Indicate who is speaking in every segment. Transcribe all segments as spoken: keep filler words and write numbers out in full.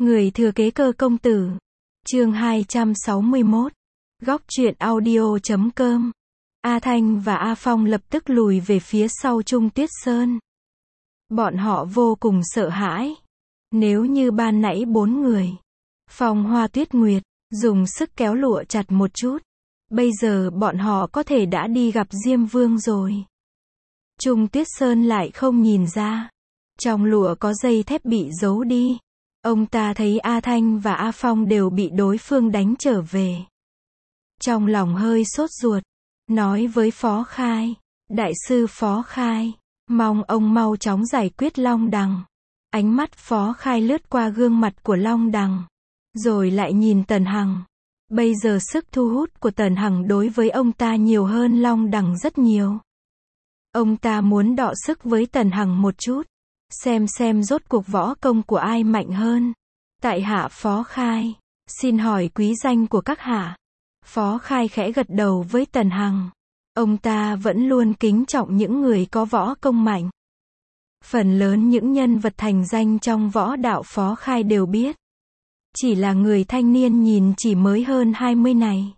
Speaker 1: Người thừa kế Cơ công tử. Chương hai trăm sáu mươi mốt. Góc truyện audio chấm com. A Thanh và A Phong lập tức lùi về phía sau Trung Tuyết Sơn. Bọn họ vô cùng sợ hãi. Nếu như ban nãy bốn người, Phong Hoa Tuyết Nguyệt, dùng sức kéo lụa chặt một chút, bây giờ bọn họ có thể đã đi gặp Diêm Vương rồi. Trung Tuyết Sơn lại không nhìn ra. Trong lụa có dây thép bị giấu đi. Ông ta thấy A Thanh và A Phong đều bị đối phương đánh trở về. Trong lòng hơi sốt ruột, nói với Phó Khai, Đại sư Phó Khai, mong ông mau chóng giải quyết Long Đằng. Ánh mắt Phó Khai lướt qua gương mặt của Long Đằng, rồi lại nhìn Tần Hằng. Bây giờ sức thu hút của Tần Hằng đối với ông ta nhiều hơn Long Đằng rất nhiều. Ông ta muốn đọ sức với Tần Hằng một chút, xem xem rốt cuộc võ công của ai mạnh hơn. Tại hạ Phó Khai, xin hỏi quý danh của các hạ. Phó Khai khẽ gật đầu với Tần Hằng. Ông ta vẫn luôn kính trọng những người có võ công mạnh. Phần lớn những nhân vật thành danh trong võ đạo Phó Khai đều biết. Chỉ là người thanh niên nhìn chỉ mới hơn hai mươi này,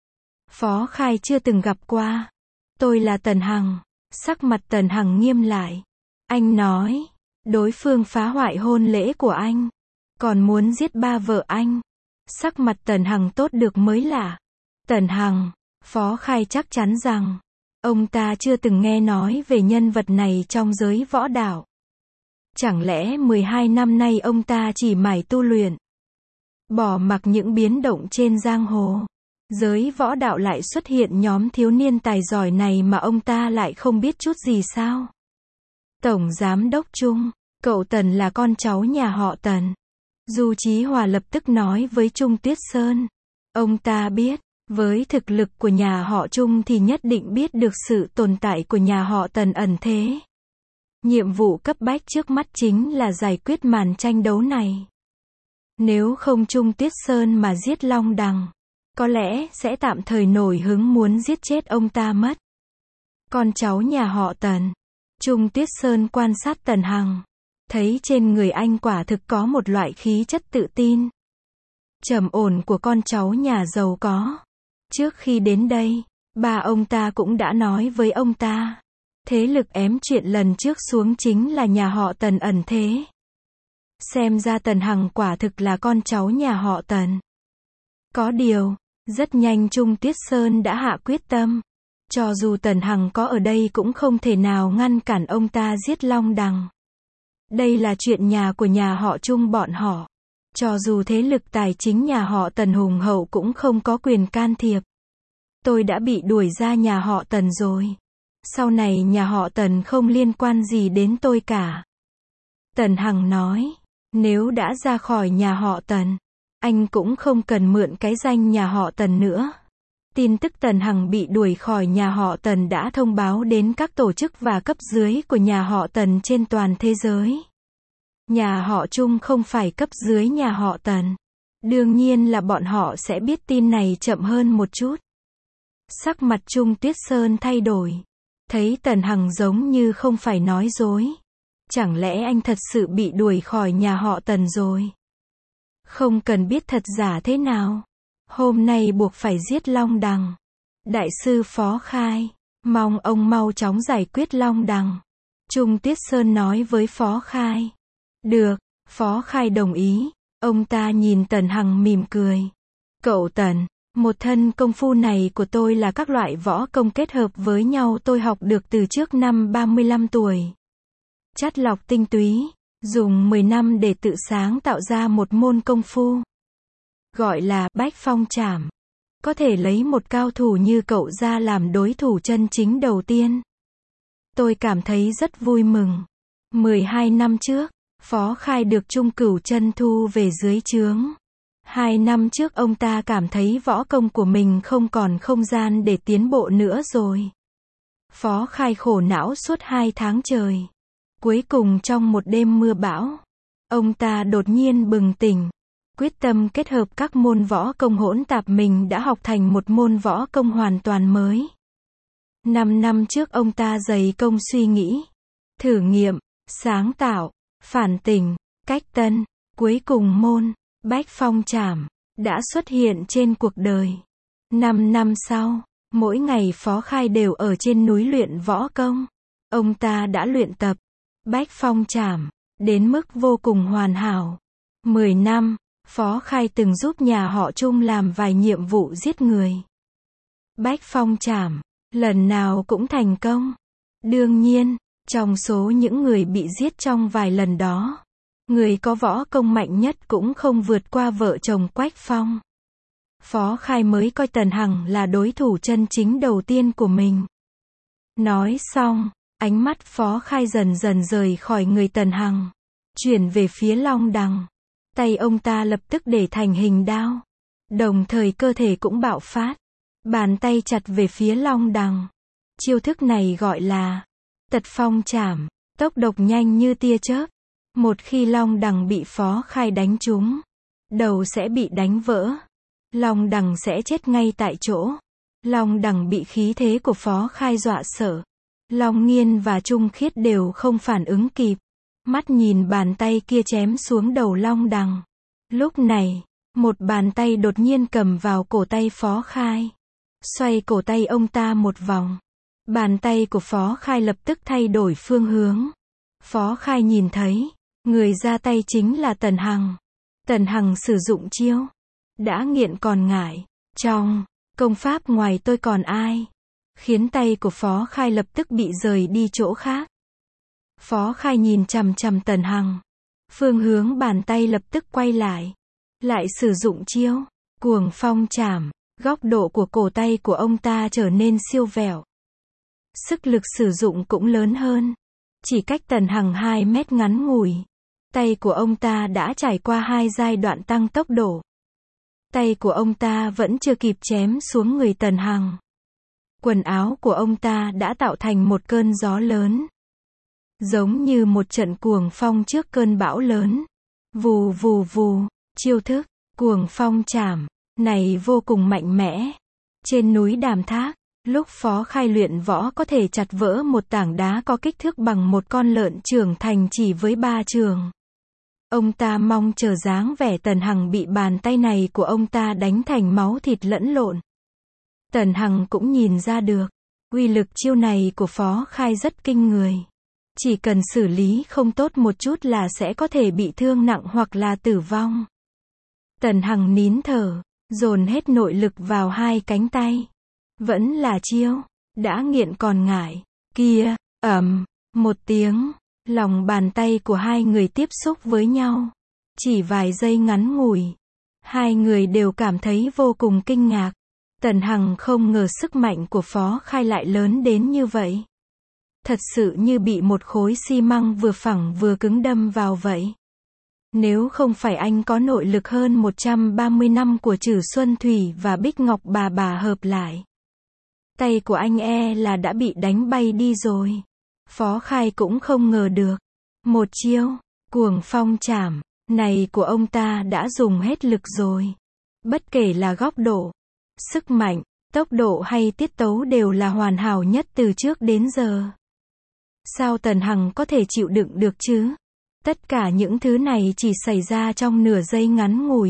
Speaker 1: Phó Khai chưa từng gặp qua. Tôi là Tần Hằng. Sắc mặt Tần Hằng nghiêm lại. Anh nói, đối phương phá hoại hôn lễ của anh, còn muốn giết ba vợ anh. Sắc mặt Tần Hằng tốt được mới lạ. Tần Hằng, Phó Khai chắc chắn rằng, ông ta chưa từng nghe nói về nhân vật này trong giới võ đạo. Chẳng lẽ mười hai năm nay ông ta chỉ mải tu luyện, bỏ mặc những biến động trên giang hồ, giới võ đạo lại xuất hiện nhóm thiếu niên tài giỏi này mà ông ta lại không biết chút gì sao? Tổng Giám Đốc Trung, cậu Tần là con cháu nhà họ Tần. Du Chí Hòa lập tức nói với Trung Tuyết Sơn. Ông ta biết, với thực lực của nhà họ Trung thì nhất định biết được sự tồn tại của nhà họ Tần ẩn thế. Nhiệm vụ cấp bách trước mắt chính là giải quyết màn tranh đấu này. Nếu không Trung Tuyết Sơn mà giết Long Đằng, có lẽ sẽ tạm thời nổi hứng muốn giết chết ông ta mất. Con cháu nhà họ Tần. Trung Tuyết Sơn quan sát Tần Hằng, thấy trên người anh quả thực có một loại khí chất tự tin, trầm ổn của con cháu nhà giàu có. Trước khi đến đây, ba ông ta cũng đã nói với ông ta, thế lực ém chuyện lần trước xuống chính là nhà họ Tần ẩn thế. Xem ra Tần Hằng quả thực là con cháu nhà họ Tần. Có điều, rất nhanh Trung Tuyết Sơn đã hạ quyết tâm. Cho dù Tần Hằng có ở đây cũng không thể nào ngăn cản ông ta giết Long Đằng. Đây là chuyện nhà của nhà họ Trung bọn họ. Cho dù thế lực tài chính nhà họ Tần hùng hậu cũng không có quyền can thiệp. Tôi đã bị đuổi ra nhà họ Tần rồi. Sau này nhà họ Tần không liên quan gì đến tôi cả. Tần Hằng nói, nếu đã ra khỏi nhà họ Tần, anh cũng không cần mượn cái danh nhà họ Tần nữa. Tin tức Tần Hằng bị đuổi khỏi nhà họ Tần đã thông báo đến các tổ chức và cấp dưới của nhà họ Tần trên toàn thế giới. Nhà họ Trung không phải cấp dưới nhà họ Tần. Đương nhiên là bọn họ sẽ biết tin này chậm hơn một chút. Sắc mặt Trung Tuyết Sơn thay đổi. Thấy Tần Hằng giống như không phải nói dối. Chẳng lẽ anh thật sự bị đuổi khỏi nhà họ Tần rồi? Không cần biết thật giả thế nào. Hôm nay buộc phải giết Long Đằng. Đại sư Phó Khai, mong ông mau chóng giải quyết Long Đằng. Trung Tuyết Sơn nói với Phó Khai. Được, Phó Khai đồng ý. Ông ta nhìn Tần Hằng mỉm cười. Cậu Tần, một thân công phu này của tôi là các loại võ công kết hợp với nhau tôi học được từ trước năm ba mươi lăm tuổi. Chắt lọc tinh túy, dùng mười năm để tự sáng tạo ra một môn công phu. Gọi là Bách Phong Trảm. Có thể lấy một cao thủ như cậu ra làm đối thủ chân chính đầu tiên. Tôi cảm thấy rất vui mừng. mười hai năm trước, Phó Khai được Trung Cửu Chân thu về dưới trướng. Hai năm trước ông ta cảm thấy võ công của mình không còn không gian để tiến bộ nữa rồi. Phó Khai khổ não suốt hai tháng trời. Cuối cùng trong một đêm mưa bão, ông ta đột nhiên bừng tỉnh. Quyết tâm kết hợp các môn võ công hỗn tạp mình đã học thành một môn võ công hoàn toàn mới. Năm năm trước ông ta dày công suy nghĩ, thử nghiệm, sáng tạo, phản tỉnh, cách tân, Cuối cùng môn, Bách Phong Trảm, đã xuất hiện trên cuộc đời. Năm năm sau, mỗi ngày Phó Khai đều ở trên núi luyện võ công. Ông ta đã luyện tập Bách Phong Trảm đến mức vô cùng hoàn hảo. Mười năm, Phó Khai từng giúp nhà họ Trung làm vài nhiệm vụ giết người. Bách Phong Trảm, lần nào cũng thành công. Đương nhiên, trong số những người bị giết trong vài lần đó, người có võ công mạnh nhất cũng không vượt qua vợ chồng Quách Phong. Phó Khai mới coi Tần Hằng là đối thủ chân chính đầu tiên của mình. Nói xong, ánh mắt Phó Khai dần dần rời khỏi người Tần Hằng, chuyển về phía Long Đằng. Tay ông ta lập tức để thành hình đao, đồng thời cơ thể cũng bạo phát, bàn tay chặt về phía Long Đằng. Chiêu thức này gọi là Tật Phong Trảm, tốc độc nhanh như tia chớp. Một khi Long Đằng bị Phó Khai đánh trúng, đầu sẽ bị đánh vỡ. Long Đằng sẽ chết ngay tại chỗ. Long Đằng bị khí thế của Phó Khai dọa sợ. Long Nghiên và Trung Khiết đều không phản ứng kịp. Mắt nhìn bàn tay kia chém xuống đầu Long Đằng. Lúc này, một bàn tay đột nhiên cầm vào cổ tay Phó Khai. Xoay cổ tay ông ta một vòng. Bàn tay của Phó Khai lập tức thay đổi phương hướng. Phó Khai nhìn thấy, người ra tay chính là Tần Hằng. Tần Hằng sử dụng chiêu đã nghiện còn ngại, trong công pháp ngoài tôi còn ai, khiến tay của Phó Khai lập tức bị rời đi chỗ khác. Phó Khai nhìn chằm chằm Tần Hằng, phương hướng bàn tay lập tức quay lại, lại sử dụng chiêu Cuồng Phong Trảm. Góc độ của cổ tay của ông ta trở nên siêu vẹo, sức lực sử dụng cũng lớn hơn. Chỉ cách Tần Hằng hai mét ngắn ngủi, tay của ông ta đã trải qua hai giai đoạn tăng tốc độ. Tay của ông ta vẫn chưa kịp chém xuống người Tần Hằng, quần áo của ông ta đã tạo thành một cơn gió lớn, giống như một trận cuồng phong trước cơn bão lớn. Vù vù vù, chiêu thức Cuồng Phong Trảm này vô cùng mạnh mẽ. Trên núi Đàm Thác, lúc Phó Khai luyện võ có thể chặt vỡ một tảng đá có kích thước bằng một con lợn trưởng thành chỉ với ba trường. Ông ta mong chờ dáng vẻ Tần Hằng bị bàn tay này của ông ta đánh thành máu thịt lẫn lộn. Tần Hằng cũng nhìn ra được, uy lực chiêu này của Phó Khai rất kinh người. Chỉ cần xử lý không tốt một chút là sẽ có thể bị thương nặng hoặc là tử vong. Tần Hằng nín thở, dồn hết nội lực vào hai cánh tay. Vẫn là chiêu đã nghiện còn ngại. Kia, ầm, một tiếng, lòng bàn tay của hai người tiếp xúc với nhau. Chỉ vài giây ngắn ngủi, hai người đều cảm thấy vô cùng kinh ngạc. Tần Hằng không ngờ sức mạnh của Phó Khai lại lớn đến như vậy. Thật sự như bị một khối xi măng vừa phẳng vừa cứng đâm vào vậy. Nếu không phải anh có nội lực hơn một trăm ba mươi năm của Trử Xuân Thủy và Bích Ngọc bà bà hợp lại, tay của anh e là đã bị đánh bay đi rồi. Phó Khai cũng không ngờ được, một chiêu Cuồng Phong Trảm này của ông ta đã dùng hết lực rồi. Bất kể là góc độ, sức mạnh, tốc độ hay tiết tấu đều là hoàn hảo nhất từ trước đến giờ. Sao Tần Hằng có thể chịu đựng được chứ? Tất cả những thứ này chỉ xảy ra trong nửa giây ngắn ngủi.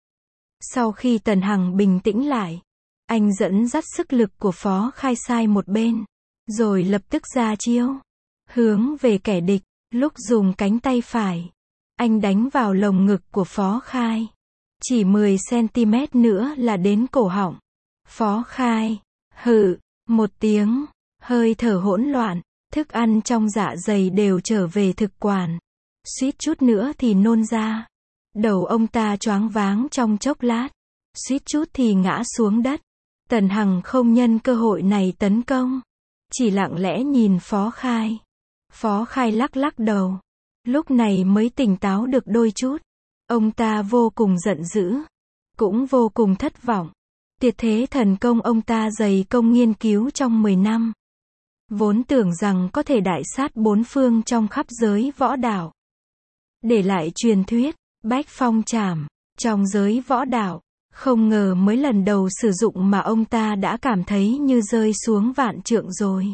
Speaker 1: Sau khi Tần Hằng bình tĩnh lại, anh dẫn dắt sức lực của Phó Khai sai một bên, rồi lập tức ra chiêu, hướng về kẻ địch. Lúc dùng cánh tay phải, anh đánh vào lồng ngực của Phó Khai. Chỉ mười xăng-ti-mét nữa là đến cổ họng. Phó Khai, hự, một tiếng, hơi thở hỗn loạn, thức ăn trong dạ dày đều trở về thực quản. Suýt chút nữa thì nôn ra. Đầu ông ta choáng váng trong chốc lát, suýt chút thì ngã xuống đất. Tần Hằng không nhân cơ hội này tấn công, chỉ lặng lẽ nhìn Phó Khai. Phó Khai lắc lắc đầu, lúc này mới tỉnh táo được đôi chút. Ông ta vô cùng giận dữ, cũng vô cùng thất vọng. Tuyệt thế thần công ông ta dày công nghiên cứu trong mười năm. Vốn tưởng rằng có thể đại sát bốn phương trong khắp giới võ đạo. Để lại truyền thuyết, Bách Phong Trảm, trong giới võ đạo. Không ngờ mới lần đầu sử dụng mà ông ta đã cảm thấy như rơi xuống vạn trượng rồi.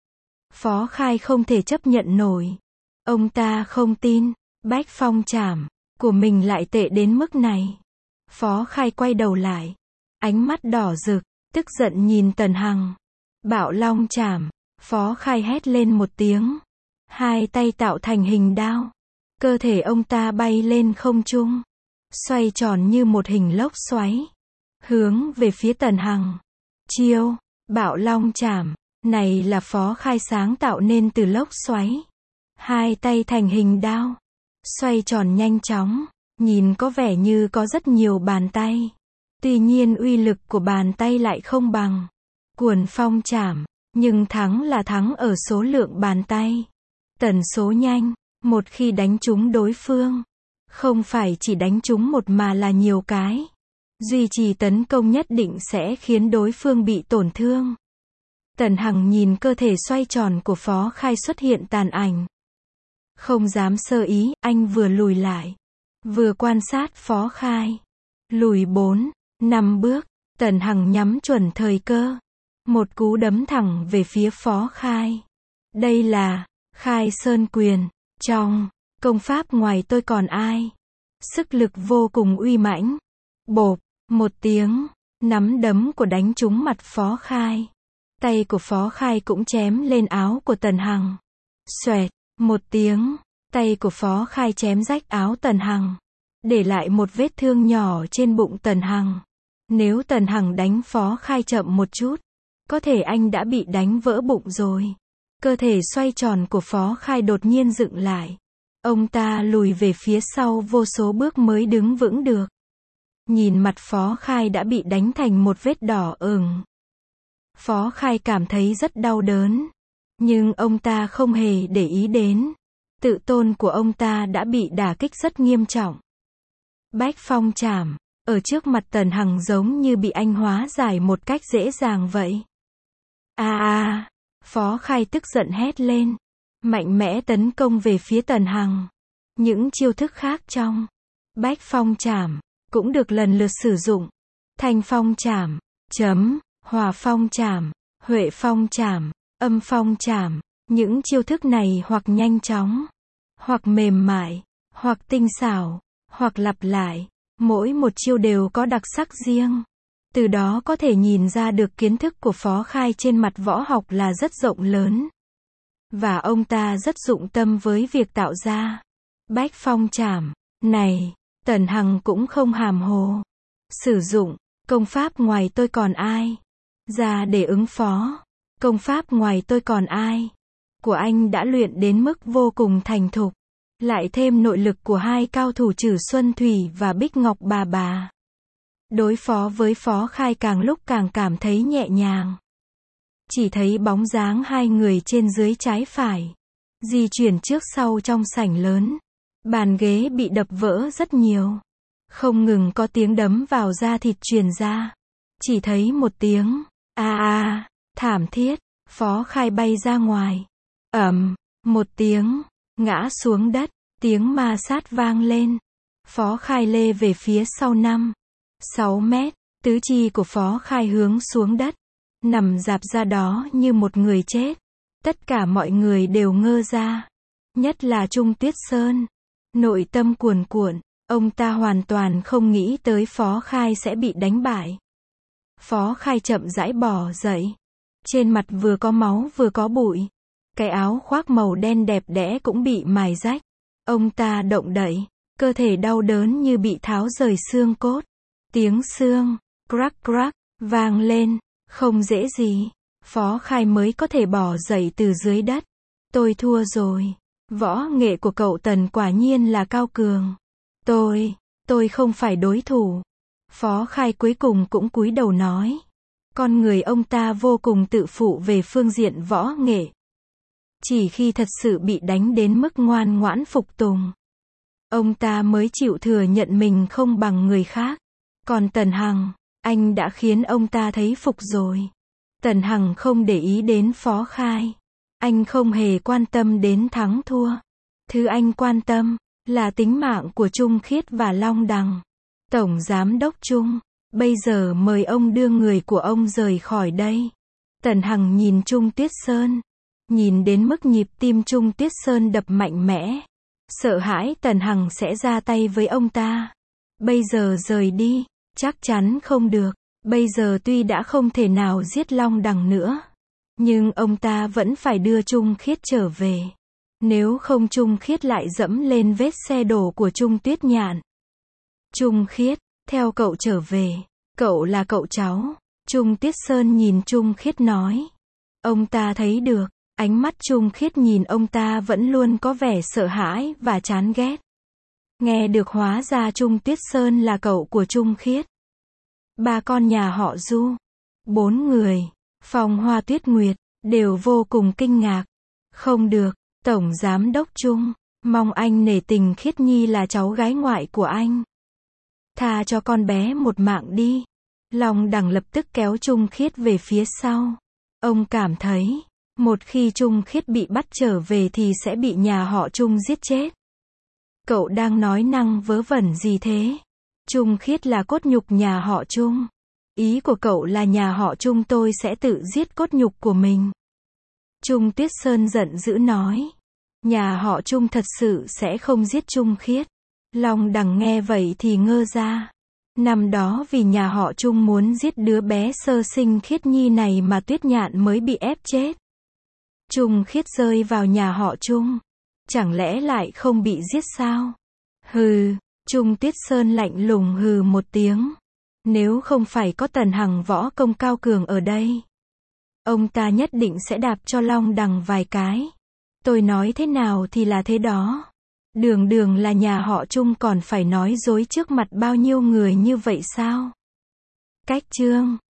Speaker 1: Phó Khai không thể chấp nhận nổi. Ông ta không tin, Bách Phong Trảm, của mình lại tệ đến mức này. Phó Khai quay đầu lại. Ánh mắt đỏ rực, tức giận nhìn Tần Hằng. Bạo long chảm. Phó Khai hét lên một tiếng. Hai tay tạo thành hình đao. Cơ thể ông ta bay lên không trung. Xoay tròn như một hình lốc xoáy. Hướng về phía Tần Hằng. Chiêu, bạo long chảm. Này là Phó Khai sáng tạo nên từ lốc xoáy. Hai tay thành hình đao. Xoay tròn nhanh chóng. Nhìn có vẻ như có rất nhiều bàn tay. Tuy nhiên uy lực của bàn tay lại không bằng Cuồn phong chảm. Nhưng thắng là thắng ở số lượng bàn tay. Tần số nhanh. Một khi đánh trúng đối phương. Không phải chỉ đánh trúng một mà là nhiều cái. Duy trì tấn công nhất định sẽ khiến đối phương bị tổn thương. Tần Hằng nhìn cơ thể xoay tròn của Phó Khai xuất hiện tàn ảnh. Không dám sơ ý, anh vừa lùi lại. Vừa quan sát Phó Khai. Lùi bốn, năm bước, Tần Hằng nhắm chuẩn thời cơ. Một cú đấm thẳng về phía Phó Khai. Đây là Khai Sơn Quyền. Trong công pháp ngoài tôi còn ai. Sức lực vô cùng uy mãnh. Bộp, một tiếng, nắm đấm của đánh trúng mặt Phó Khai. Tay của Phó Khai cũng chém lên áo của Tần Hằng. Xoẹt, một tiếng, tay của Phó Khai chém rách áo Tần Hằng. Để lại một vết thương nhỏ trên bụng Tần Hằng. Nếu Tần Hằng đánh Phó Khai chậm một chút, có thể anh đã bị đánh vỡ bụng rồi. Cơ thể xoay tròn của Phó Khai đột nhiên dựng lại. Ông ta lùi về phía sau vô số bước mới đứng vững được. Nhìn mặt Phó Khai đã bị đánh thành một vết đỏ ửng. Phó Khai cảm thấy rất đau đớn. Nhưng ông ta không hề để ý đến. Tự tôn của ông ta đã bị đả kích rất nghiêm trọng. Bách phong chảm. Ở trước mặt Tần Hằng giống như bị anh hóa giải một cách dễ dàng vậy. À à. Phó Khai tức giận hét lên. Mạnh mẽ tấn công về phía Tần Hằng. Những chiêu thức khác trong Bách phong chảm cũng được lần lượt sử dụng. Thanh phong chảm, chấm, hòa phong chảm, huệ phong chảm, âm phong chảm. Những chiêu thức này hoặc nhanh chóng, hoặc mềm mại, hoặc tinh xảo, hoặc lặp lại. Mỗi một chiêu đều có đặc sắc riêng. Từ đó có thể nhìn ra được kiến thức của Phó Khai trên mặt võ học là rất rộng lớn. Và ông ta rất dụng tâm với việc tạo ra Bách phong chảm này. Tần Hằng cũng không hàm hồ. Sử dụng công pháp ngoài tôi còn ai ra để ứng phó. Công pháp ngoài tôi còn ai của anh đã luyện đến mức vô cùng thành thục. Lại thêm nội lực của hai cao thủ Trử Xuân Thủy và Bích Ngọc Bà Bà. Đối phó với Phó Khai càng lúc càng cảm thấy nhẹ nhàng. Chỉ thấy bóng dáng hai người trên dưới trái phải. Di chuyển trước sau trong sảnh lớn. Bàn ghế bị đập vỡ rất nhiều. Không ngừng có tiếng đấm vào da thịt truyền ra. Chỉ thấy một tiếng. A a, thảm thiết. Phó Khai bay ra ngoài. Ầm, một tiếng. Ngã xuống đất. Tiếng ma sát vang lên. Phó Khai lê về phía sau năm, sáu mét. Tứ chi của Phó Khai hướng xuống đất. Nằm rạp ra đó như một người chết. Tất cả mọi người đều ngơ ra. Nhất là Trung Tuyết Sơn. Nội tâm cuồn cuộn. Ông ta hoàn toàn không nghĩ tới Phó Khai sẽ bị đánh bại. Phó Khai chậm rãi bò dậy. Trên mặt vừa có máu vừa có bụi. Cái áo khoác màu đen đẹp đẽ cũng bị mài rách. Ông ta động đậy. Cơ thể đau đớn như bị tháo rời xương cốt. Tiếng xương, crack crack, vang lên. Không dễ gì. Phó Khai mới có thể bò dậy từ dưới đất. Tôi thua rồi. Võ nghệ của cậu Tần quả nhiên là cao cường. Tôi, tôi không phải đối thủ. Phó Khai cuối cùng cũng cúi đầu nói. Con người ông ta vô cùng tự phụ về phương diện võ nghệ. Chỉ khi thật sự bị đánh đến mức ngoan ngoãn phục tùng, ông ta mới chịu thừa nhận mình không bằng người khác. Còn Tần Hằng, anh đã khiến ông ta thấy phục rồi. Tần Hằng không để ý đến Phó Khai. Anh không hề quan tâm đến thắng thua. Thứ anh quan tâm là tính mạng của Trung Khiết và Long Đằng. Tổng Giám đốc Trung, bây giờ mời ông đưa người của ông rời khỏi đây. Tần Hằng nhìn Trung Tuyết Sơn. Nhìn đến mức nhịp tim Trung Tuyết Sơn đập mạnh mẽ. sợ hãi Tần Hằng sẽ ra tay với ông ta. Bây giờ rời đi, chắc chắn không được. Bây giờ tuy đã không thể nào giết Long Đằng nữa, nhưng ông ta vẫn phải đưa Trung Khiết trở về. Nếu không Trung Khiết lại dẫm lên vết xe đổ của Trung Tuyết Nhạn. Trung Khiết, theo cậu trở về. Cậu là cậu cháu. Trung Tiết Sơn nhìn Trung Khiết nói. Ông ta thấy được, ánh mắt Trung Khiết nhìn ông ta vẫn luôn có vẻ sợ hãi và chán ghét. Nghe được hóa ra Trung Tiết Sơn là cậu của Trung Khiết. Ba con nhà họ Du, bốn người, Phong Hoa Tuyết Nguyệt, đều vô cùng kinh ngạc. Không được, Tổng Giám Đốc Trung, mong anh nể tình Khiết Nhi là cháu gái ngoại của anh. Tha cho con bé một mạng đi. Long Đằng lập tức kéo Trung Khiết về phía sau. Ông cảm thấy, một khi Trung Khiết bị bắt trở về thì sẽ bị nhà họ Trung giết chết. Cậu đang nói năng vớ vẩn gì thế? Trung Khiết là cốt nhục nhà họ Trung. Ý của cậu là nhà họ Trung tôi sẽ tự giết cốt nhục của mình. Trung Tuyết Sơn giận dữ nói. Nhà họ Trung thật sự sẽ không giết Trung Khiết. Long Đằng nghe vậy thì ngơ ra. Năm đó vì nhà họ Trung muốn giết đứa bé sơ sinh Khiết Nhi này mà Tuyết Nhạn mới bị ép chết. Trung Khiết rơi vào nhà họ Trung. Chẳng lẽ lại không bị giết sao? Hừ, Trung Tuyết Sơn lạnh lùng hừ một tiếng. Nếu không phải có Tần Hằng võ công cao cường ở đây, ông ta nhất định sẽ đạp cho Long Đằng vài cái. Tôi nói thế nào thì là thế đó. Đường đường là nhà họ Trung còn phải nói dối trước mặt bao nhiêu người như vậy sao? Cách chương